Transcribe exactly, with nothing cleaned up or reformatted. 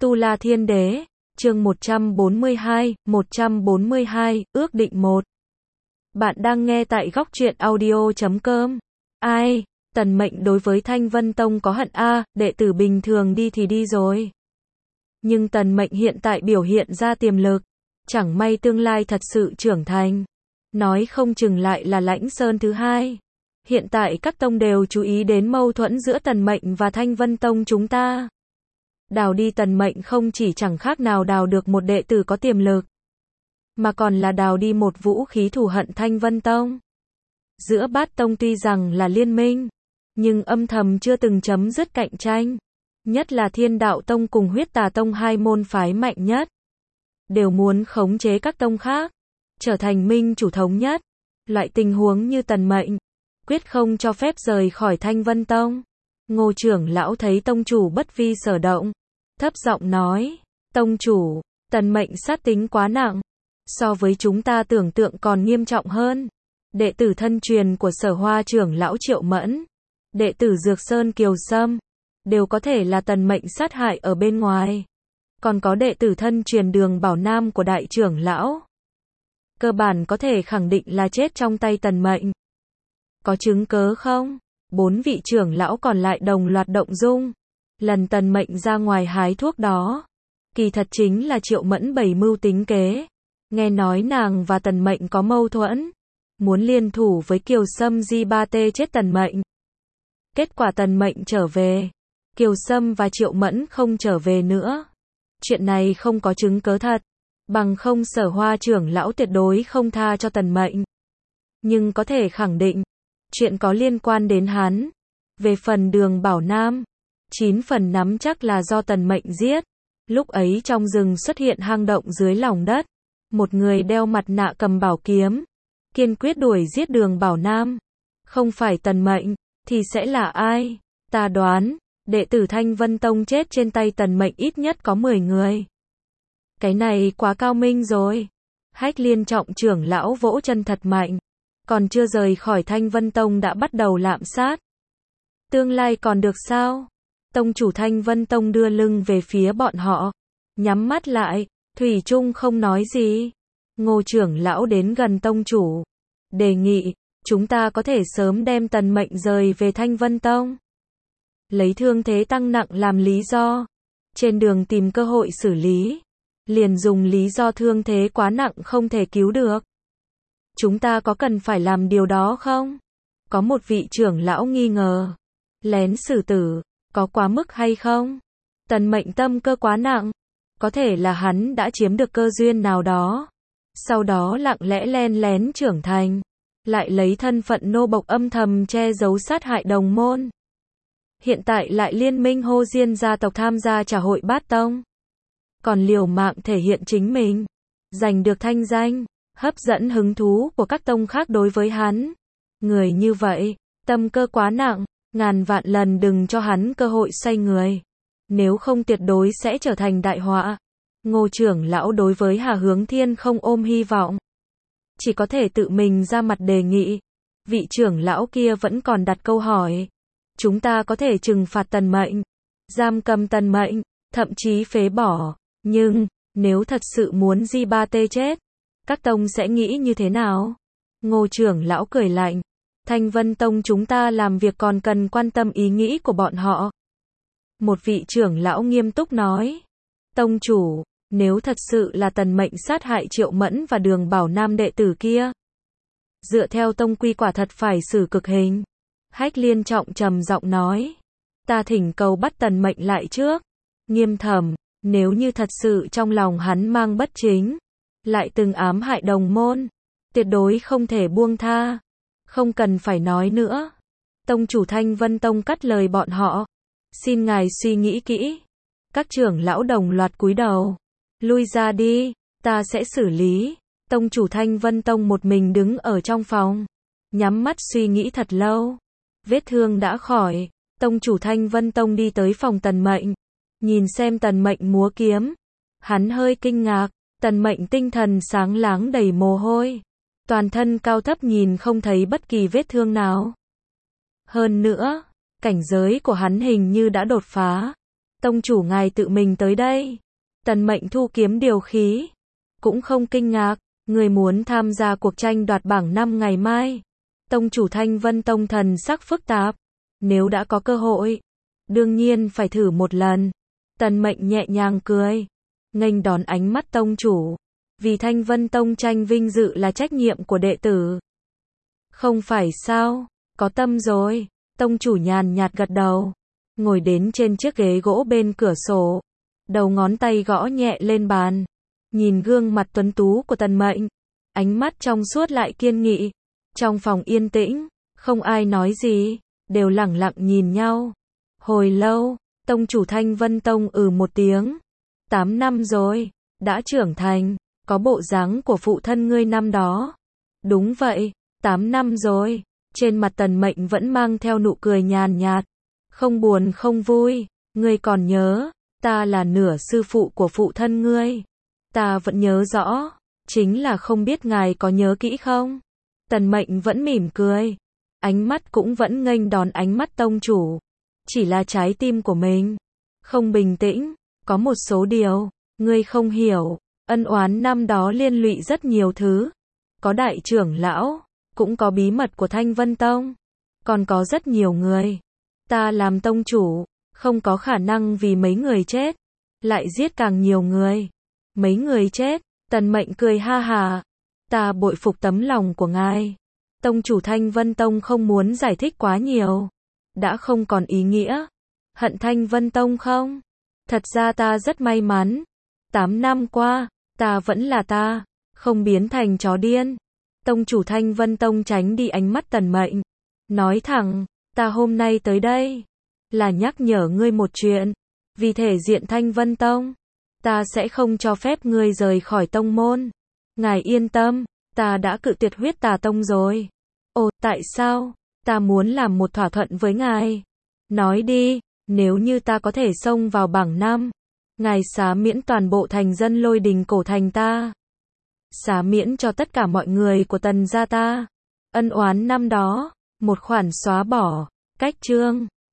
Tu La Thiên Đế, chương một trăm bốn mươi hai, một trăm bốn mươi hai, ước định một. Bạn đang nghe tại góc truyện audio chấm com. Ai, Tần Mệnh đối với Thanh Vân Tông có hận a, đệ tử bình thường đi thì đi rồi. Nhưng Tần Mệnh hiện tại biểu hiện ra tiềm lực, chẳng may tương lai thật sự trưởng thành, nói không chừng lại là Lãnh Sơn thứ hai. Hiện tại các tông đều chú ý đến mâu thuẫn giữa Tần Mệnh và Thanh Vân Tông chúng ta. Đào đi Tần Mệnh không chỉ chẳng khác nào đào được một đệ tử có tiềm lực, mà còn là đào đi một vũ khí thù hận Thanh Vân Tông. Giữa bát tông tuy rằng là liên minh, nhưng âm thầm chưa từng chấm dứt cạnh tranh. Nhất là Thiên Đạo Tông cùng Huyết Tà Tông, hai môn phái mạnh nhất, đều muốn khống chế các tông khác, trở thành minh chủ thống nhất. Loại tình huống như Tần Mệnh, quyết không cho phép rời khỏi Thanh Vân Tông. Ngô trưởng lão thấy tông chủ bất vi sở động, thấp giọng nói, tông chủ, Tần Mệnh sát tính quá nặng, so với chúng ta tưởng tượng còn nghiêm trọng hơn. Đệ tử thân truyền của Sở Hoa trưởng lão Triệu Mẫn, đệ tử Dược Sơn Kiều Sâm, đều có thể là Tần Mệnh sát hại ở bên ngoài. Còn có đệ tử thân truyền Đường Bảo Nam của đại trưởng lão, cơ bản có thể khẳng định là chết trong tay Tần Mệnh. Có chứng cớ không? Bốn vị trưởng lão còn lại đồng loạt động dung. Lần Tần Mệnh ra ngoài hái thuốc đó, kỳ thật chính là Triệu Mẫn bày mưu tính kế. Nghe nói nàng và Tần Mệnh có mâu thuẫn, muốn liên thủ với Kiều Sâm di ba tê chết Tần Mệnh. Kết quả Tần Mệnh trở về, Kiều Sâm và Triệu Mẫn không trở về nữa. Chuyện này không có chứng cớ thật, bằng không Sở Hoa trưởng lão tuyệt đối không tha cho Tần Mệnh. Nhưng có thể khẳng định, chuyện có liên quan đến hắn. Về phần Đường Bảo Nam, chín phần nắm chắc là do Tần Mệnh giết. Lúc ấy trong rừng xuất hiện hang động dưới lòng đất, một người đeo mặt nạ cầm bảo kiếm, kiên quyết đuổi giết Đường Bảo Nam. Không phải Tần Mệnh, thì sẽ là ai? Ta đoán, đệ tử Thanh Vân Tông chết trên tay Tần Mệnh ít nhất có mười người. Cái này quá cao minh rồi. Hách Liên trọng trưởng lão vỗ chân thật mạnh. Còn chưa rời khỏi Thanh Vân Tông đã bắt đầu lạm sát. Tương lai còn được sao? Tông chủ Thanh Vân Tông đưa lưng về phía bọn họ, nhắm mắt lại, thủy chung không nói gì. Ngô trưởng lão đến gần tông chủ, đề nghị, chúng ta có thể sớm đem Tần Mệnh rời về Thanh Vân Tông. Lấy thương thế tăng nặng làm lý do, trên đường tìm cơ hội xử lý, liền dùng lý do thương thế quá nặng không thể cứu được. Chúng ta có cần phải làm điều đó không? Có một vị trưởng lão nghi ngờ. Lén xử tử, có quá mức hay không? Tần Mệnh tâm cơ quá nặng, có thể là hắn đã chiếm được cơ duyên nào đó, sau đó lặng lẽ len lén trưởng thành, lại lấy thân phận nô bộc âm thầm che giấu sát hại đồng môn. Hiện tại lại liên minh hô diên gia tộc tham gia trả hội bát tông, còn liều mạng thể hiện chính mình, giành được thanh danh, hấp dẫn hứng thú của các tông khác đối với hắn. Người như vậy, tâm cơ quá nặng, ngàn vạn lần đừng cho hắn cơ hội xoay người, nếu không tuyệt đối sẽ trở thành đại họa. Ngô trưởng lão đối với Hà Hướng Thiên không ôm hy vọng, chỉ có thể tự mình ra mặt đề nghị. Vị trưởng lão kia vẫn còn đặt câu hỏi, chúng ta có thể trừng phạt Tần Mệnh, giam cầm Tần Mệnh, thậm chí phế bỏ, nhưng nếu thật sự muốn di ba tê chết, các tông sẽ nghĩ như thế nào? Ngô trưởng lão cười lạnh, Thanh Vân Tông chúng ta làm việc còn cần quan tâm ý nghĩ của bọn họ. Một vị trưởng lão nghiêm túc nói, tông chủ, nếu thật sự là Tần Mệnh sát hại Triệu Mẫn và Đường Bảo Nam đệ tử kia, dựa theo tông quy quả thật phải xử cực hình. Hách Liên trọng trầm giọng nói, ta thỉnh cầu bắt Tần Mệnh lại trước. Nghiêm thẩm, nếu như thật sự trong lòng hắn mang bất chính, lại từng ám hại đồng môn, tuyệt đối không thể buông tha. Không cần phải nói nữa. Tông chủ Thanh Vân Tông cắt lời bọn họ, xin ngài suy nghĩ kỹ. Các trưởng lão đồng loạt cúi đầu, lui ra đi, ta sẽ xử lý. Tông chủ Thanh Vân Tông một mình đứng ở trong phòng, nhắm mắt suy nghĩ thật lâu. Vết thương đã khỏi, tông chủ Thanh Vân Tông đi tới phòng Tần Mệnh, nhìn xem Tần Mệnh múa kiếm, hắn hơi kinh ngạc. Tần Mệnh tinh thần sáng láng đầy mồ hôi, toàn thân cao thấp nhìn không thấy bất kỳ vết thương nào. Hơn nữa, cảnh giới của hắn hình như đã đột phá, Tông chủ ngài tự mình tới đây. Tần Mệnh thu kiếm điều khí. Cũng không kinh ngạc, người muốn tham gia cuộc tranh đoạt bảng năm ngày mai. Tông chủ Thanh Vân Tông thần sắc phức tạp. Nếu đã có cơ hội, đương nhiên phải thử một lần. Tần Mệnh nhẹ nhàng cười, nghênh đón ánh mắt tông chủ. Vì Thanh Vân Tông tranh vinh dự là trách nhiệm của đệ tử. Không phải sao, có tâm rồi. Tông chủ nhàn nhạt gật đầu, ngồi đến trên chiếc ghế gỗ bên cửa sổ. Đầu ngón tay gõ nhẹ lên bàn. Nhìn gương mặt tuấn tú của Tần Mệnh, ánh mắt trong suốt lại kiên nghị. Trong phòng yên tĩnh, không ai nói gì, đều lẳng lặng nhìn nhau. Hồi lâu, tông chủ Thanh Vân Tông ừ một tiếng. Tám năm rồi, đã trưởng thành, có bộ dáng của phụ thân ngươi năm đó. Đúng vậy, tám năm rồi. Trên mặt Tần Mệnh vẫn mang theo nụ cười nhàn nhạt. Không buồn không vui, ngươi còn nhớ, ta là nửa sư phụ của phụ thân ngươi. Ta vẫn nhớ rõ, chính là không biết ngài có nhớ kỹ không? Tần Mệnh vẫn mỉm cười, ánh mắt cũng vẫn nghênh đón ánh mắt tông chủ. Chỉ là trái tim của mình không bình tĩnh, có một số điều ngươi không hiểu. Ân oán năm đó liên lụy rất nhiều thứ. Có đại trưởng lão, cũng có bí mật của Thanh Vân Tông, còn có rất nhiều người. Ta làm tông chủ, không có khả năng vì mấy người chết, lại giết càng nhiều người. Mấy người chết, Tần Mệnh cười ha hà. Ta bội phục tấm lòng của ngài. Tông chủ Thanh Vân Tông không muốn giải thích quá nhiều. Đã không còn ý nghĩa. Hận Thanh Vân Tông không? Thật ra ta rất may mắn. Tám năm qua, ta vẫn là ta, không biến thành chó điên. Tông chủ Thanh Vân Tông tránh đi ánh mắt Tần Mệnh. Nói thẳng, ta hôm nay tới đây, là nhắc nhở ngươi một chuyện. Vì thể diện Thanh Vân Tông, ta sẽ không cho phép ngươi rời khỏi tông môn. Ngài yên tâm, ta đã cự tuyệt huyết tà tông rồi. Ồ, tại sao? Ta muốn làm một thỏa thuận với ngài. Nói đi, nếu như ta có thể xông vào bảng năm, ngài xá miễn toàn bộ thành dân Lôi Đình cổ thành ta. Xá miễn cho tất cả mọi người của Tần gia ta. Ân oán năm đó, một khoản xóa bỏ. Cách chương